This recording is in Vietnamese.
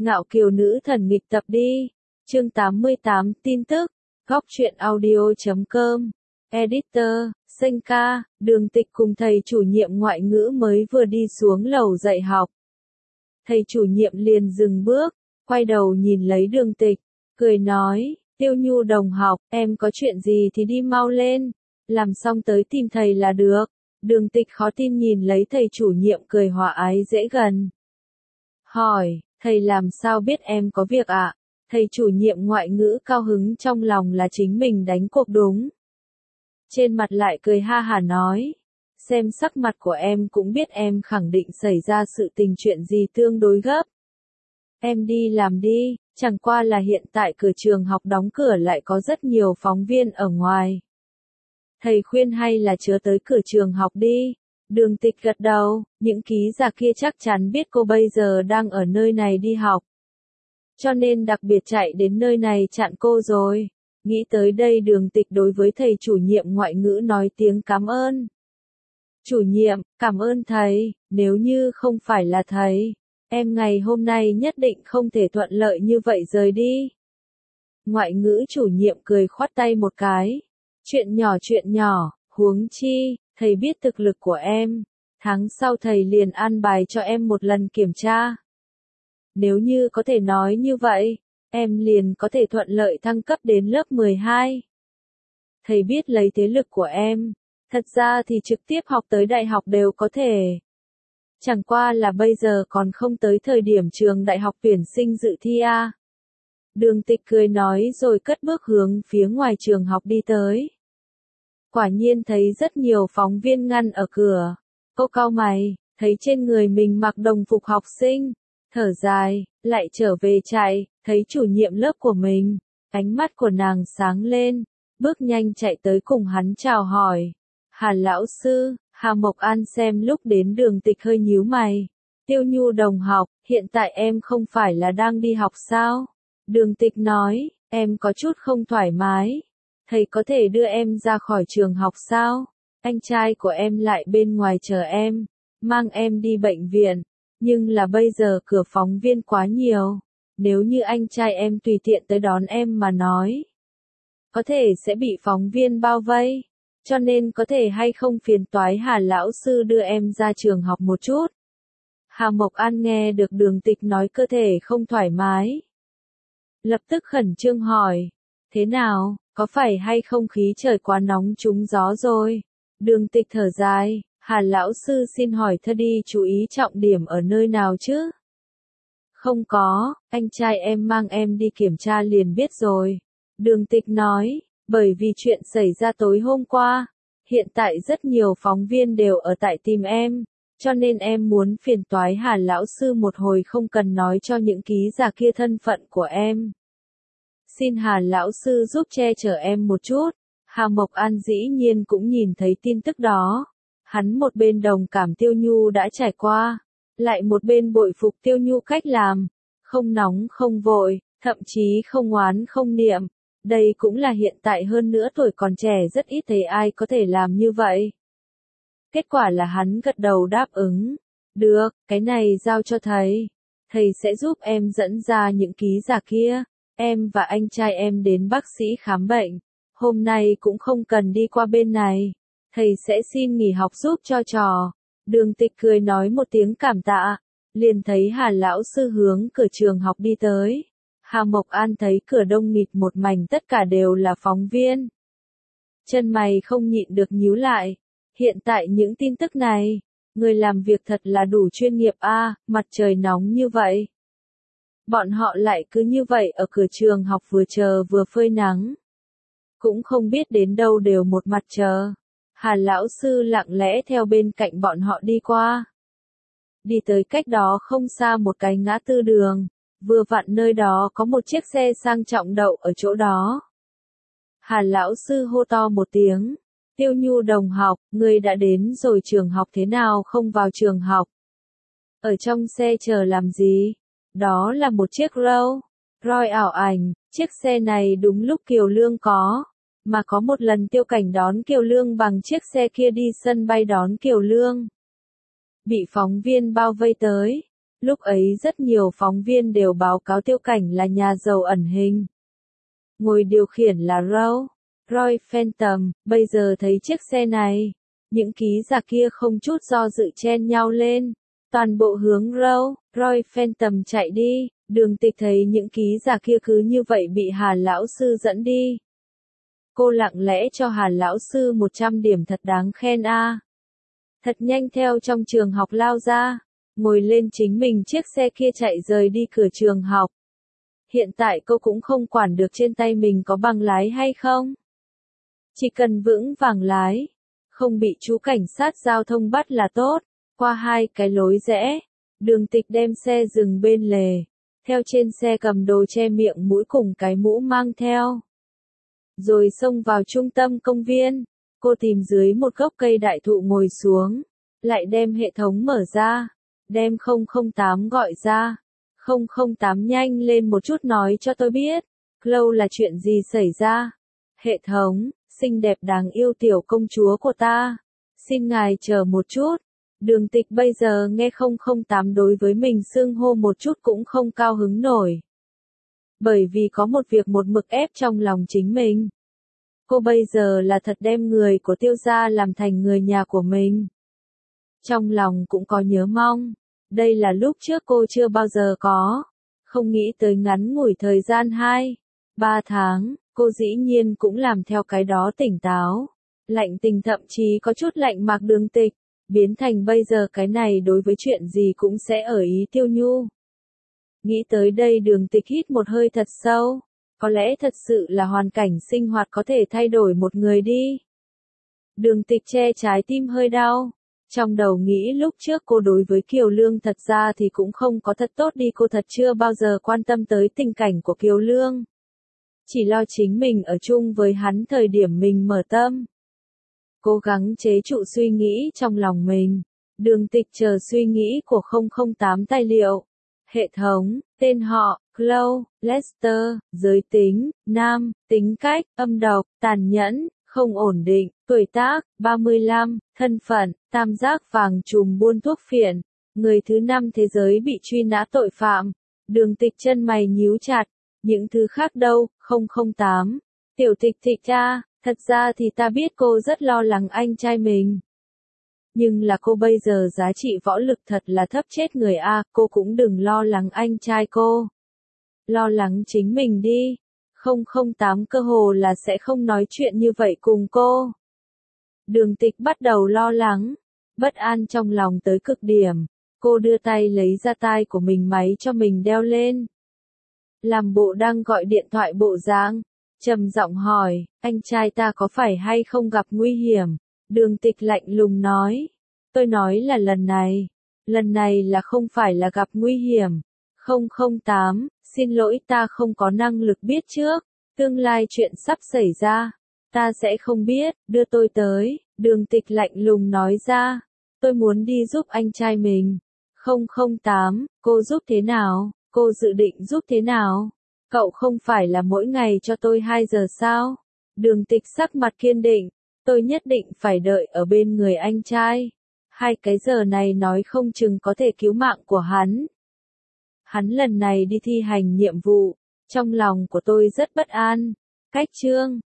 Ngạo kiều nữ thần nghịch tập đi. Chương 88 tin tức. Góc truyện audio.com. Editor, Senka, Đường Tịch cùng thầy chủ nhiệm ngoại ngữ mới vừa đi xuống lầu dạy học. Thầy chủ nhiệm liền dừng bước, quay đầu nhìn lấy Đường Tịch, cười nói, Tiêu Nhu đồng học, em có chuyện gì thì đi mau lên, làm xong tới tìm thầy là được. Đường Tịch khó tin nhìn lấy thầy chủ nhiệm cười hòa ái dễ gần. Hỏi, thầy làm sao biết em có việc ạ? Thầy chủ nhiệm ngoại ngữ cao hứng trong lòng là chính mình đánh cuộc đúng. Trên mặt lại cười ha hả nói, xem sắc mặt của em cũng biết em khẳng định xảy ra sự tình chuyện gì tương đối gấp. Em đi làm đi, chẳng qua là hiện tại cửa trường học đóng cửa lại có rất nhiều phóng viên ở ngoài. Thầy khuyên hay là chớ tới cửa trường học đi. Đường Tịch gật đầu, những ký giả kia chắc chắn biết cô bây giờ đang ở nơi này đi học. Cho nên đặc biệt chạy đến nơi này chặn cô rồi. Nghĩ tới đây Đường Tịch đối với thầy chủ nhiệm ngoại ngữ nói tiếng cảm ơn. Chủ nhiệm, cảm ơn thầy, nếu như không phải là thầy, em ngày hôm nay nhất định không thể thuận lợi như vậy rời đi. Ngoại ngữ chủ nhiệm cười khoát tay một cái. Chuyện nhỏ, huống chi, thầy biết thực lực của em. Tháng sau thầy liền an bài cho em một lần kiểm tra. Nếu như có thể nói như vậy, em liền có thể thuận lợi thăng cấp đến lớp 12. Thầy biết lấy thế lực của em, thật ra thì trực tiếp học tới đại học đều có thể. Chẳng qua là bây giờ còn không tới thời điểm trường đại học tuyển sinh dự thi a. Đường Tịch cười nói rồi cất bước hướng phía ngoài trường học đi tới. Quả nhiên thấy rất nhiều phóng viên ngăn ở cửa. Cô cau mày, thấy trên người mình mặc đồng phục học sinh, thở dài, lại trở về chạy, thấy chủ nhiệm lớp của mình, ánh mắt của nàng sáng lên, bước nhanh chạy tới cùng hắn chào hỏi. Hà lão sư, Hà Mộc An xem lúc đến Đường Tịch hơi nhíu mày. Tiêu Nhu đồng học, hiện tại em không phải là đang đi học sao? Đường Tịch nói, em có chút không thoải mái. Thầy có thể đưa em ra khỏi trường học sao? Anh trai của em lại bên ngoài chờ em, mang em đi bệnh viện. Nhưng là bây giờ cửa phóng viên quá nhiều. Nếu như anh trai em tùy tiện tới đón em mà nói, có thể sẽ bị phóng viên bao vây. Cho nên có thể hay không phiền toái Hà lão sư đưa em ra trường học một chút. Hà Mộc An nghe được Đường Tịch nói cơ thể không thoải mái, lập tức khẩn trương hỏi, thế nào, có phải hay không khí trời quá nóng trúng gió rồi? Đường Tịch thở dài, Hà lão sư xin hỏi thơ đi chú ý trọng điểm ở nơi nào chứ? Không có, anh trai em mang em đi kiểm tra liền biết rồi. Đường Tịch nói, bởi vì chuyện xảy ra tối hôm qua, hiện tại rất nhiều phóng viên đều ở tại tìm em, cho nên em muốn phiền toái Hà lão sư một hồi không cần nói cho những ký giả kia thân phận của em. Xin Hà lão sư giúp che chở em một chút. Hà Mộc An dĩ nhiên cũng nhìn thấy tin tức đó. Hắn một bên đồng cảm Tiêu Nhu đã trải qua, lại một bên bội phục Tiêu Nhu cách làm, không nóng không vội, thậm chí không oán không niệm. Đây cũng là hiện tại hơn nữa tuổi còn trẻ rất ít thấy ai có thể làm như vậy. Kết quả là hắn gật đầu đáp ứng. Được, cái này giao cho thầy. Thầy sẽ giúp em dẫn ra những ký giả kia. Em và anh trai em đến bác sĩ khám bệnh. Hôm nay cũng không cần đi qua bên này. Thầy sẽ xin nghỉ học giúp cho trò. Đường Tịch cười nói một tiếng cảm tạ. Liền thấy Hà lão sư hướng cửa trường học đi tới. Hà Mộc An thấy cửa đông nghịt một mảnh tất cả đều là phóng viên. Chân mày không nhịn được nhíu lại. Hiện tại những tin tức này, người làm việc thật là đủ chuyên nghiệp a, mặt trời nóng như vậy. Bọn họ lại cứ như vậy ở cửa trường học vừa chờ vừa phơi nắng. Cũng không biết đến đâu đều một mặt chờ. Hà lão sư lặng lẽ theo bên cạnh bọn họ đi qua. Đi tới cách đó không xa một cái ngã tư đường. Vừa vặn nơi đó có một chiếc xe sang trọng đậu ở chỗ đó. Hà lão sư hô to một tiếng. Tiêu Nhu đồng học, người đã đến rồi trường học thế nào không vào trường học? Ở trong xe chờ làm gì? Đó là một chiếc Rolls-Royce ảo ảnh, chiếc xe này đúng lúc Kiều Lương có. Mà có một lần Tiêu Cảnh đón Kiều Lương bằng chiếc xe kia đi sân bay đón Kiều Lương. Bị phóng viên bao vây tới. Lúc ấy rất nhiều phóng viên đều báo cáo Tiêu Cảnh là nhà giàu ẩn hình. Ngồi điều khiển là Roy Phantom, bây giờ thấy chiếc xe này. Những ký giả kia không chút do dự chen nhau lên. Toàn bộ hướng Roy Phantom chạy đi. Đường Tịch thấy những ký giả kia cứ như vậy bị Hà lão sư dẫn đi. Cô lặng lẽ cho Hà lão sư 100 điểm thật đáng khen a. Thật nhanh theo trong trường học lao ra, ngồi lên chính mình chiếc xe kia chạy rời đi cửa trường học. Hiện tại cô cũng không quản được trên tay mình có bằng lái hay không. Chỉ cần vững vàng lái, không bị chú cảnh sát giao thông bắt là tốt. Qua 2 cái lối rẽ, Đường Tịch đem xe dừng bên lề. Theo trên xe cầm đồ che miệng mũi cùng cái mũ mang theo. Rồi xông vào trung tâm công viên. Cô tìm dưới một gốc cây đại thụ ngồi xuống. Lại đem hệ thống mở ra. Đem 008 gọi ra. 008 nhanh lên một chút nói cho tôi biết. Chloe là chuyện gì xảy ra? Hệ thống, xinh đẹp đáng yêu tiểu công chúa của ta. Xin ngài chờ một chút. Đường Tịch bây giờ nghe 008 đối với mình xưng hô một chút cũng không cao hứng nổi. Bởi vì có một việc một mực ép trong lòng chính mình. Cô bây giờ là thật đem người của Tiêu gia làm thành người nhà của mình. Trong lòng cũng có nhớ mong. Đây là lúc trước cô chưa bao giờ có. Không nghĩ tới ngắn ngủi thời gian 2-3 tháng, cô dĩ nhiên cũng làm theo cái đó tỉnh táo. Lạnh tình thậm chí có chút lạnh mạc Đường Tịch. Biến thành bây giờ cái này đối với chuyện gì cũng sẽ ở ý Tiêu Nhu. Nghĩ tới đây Đường Tịch hít một hơi thật sâu. Có lẽ thật sự là hoàn cảnh sinh hoạt có thể thay đổi một người đi. Đường Tịch che trái tim hơi đau. Trong đầu nghĩ lúc trước cô đối với Kiều Lương thật ra thì cũng không có thật tốt đi. Cô thật chưa bao giờ quan tâm tới tình cảnh của Kiều Lương. Chỉ lo chính mình ở chung với hắn thời điểm mình mở tâm. Cố gắng chế trụ suy nghĩ trong lòng mình. Đường Tịch chờ suy nghĩ của 008 tài liệu. Hệ thống, tên họ, Chloe, Lester, giới tính, nam, tính cách, âm độc, tàn nhẫn, không ổn định, tuổi tác, 35, thân phận, tam giác vàng trùm buôn thuốc phiện, người thứ 5 thế giới bị truy nã tội phạm. Đường Tịch chân mày nhíu chặt, những thứ khác đâu, 008. Tiểu Tịch Tịch a, thật ra thì ta biết cô rất lo lắng anh trai mình. Nhưng là cô bây giờ giá trị võ lực thật là thấp chết người a, cô cũng đừng lo lắng anh trai cô. Lo lắng chính mình đi. 008 cơ hồ là sẽ không nói chuyện như vậy cùng cô. Đường Tịch bắt đầu lo lắng, bất an trong lòng tới cực điểm. Cô đưa tay lấy ra tai của mình máy cho mình đeo lên. Làm bộ đang gọi điện thoại bộ dáng, trầm giọng hỏi, anh trai ta có phải hay không gặp nguy hiểm? Đường Tịch lạnh lùng nói, tôi nói là lần này là không phải là gặp nguy hiểm. 008, xin lỗi ta không có năng lực biết trước, tương lai chuyện sắp xảy ra, ta sẽ không biết, đưa tôi tới. Đường Tịch lạnh lùng nói ra, tôi muốn đi giúp anh trai mình. 008, cô giúp thế nào? Cô dự định giúp thế nào? Cậu không phải là mỗi ngày cho tôi 2 giờ sao? Đường Tịch sắc mặt kiên định, tôi nhất định phải đợi ở bên người anh trai. 2 cái giờ này nói không chừng có thể cứu mạng của hắn. Hắn lần này đi thi hành nhiệm vụ, trong lòng của tôi rất bất an. Cách chương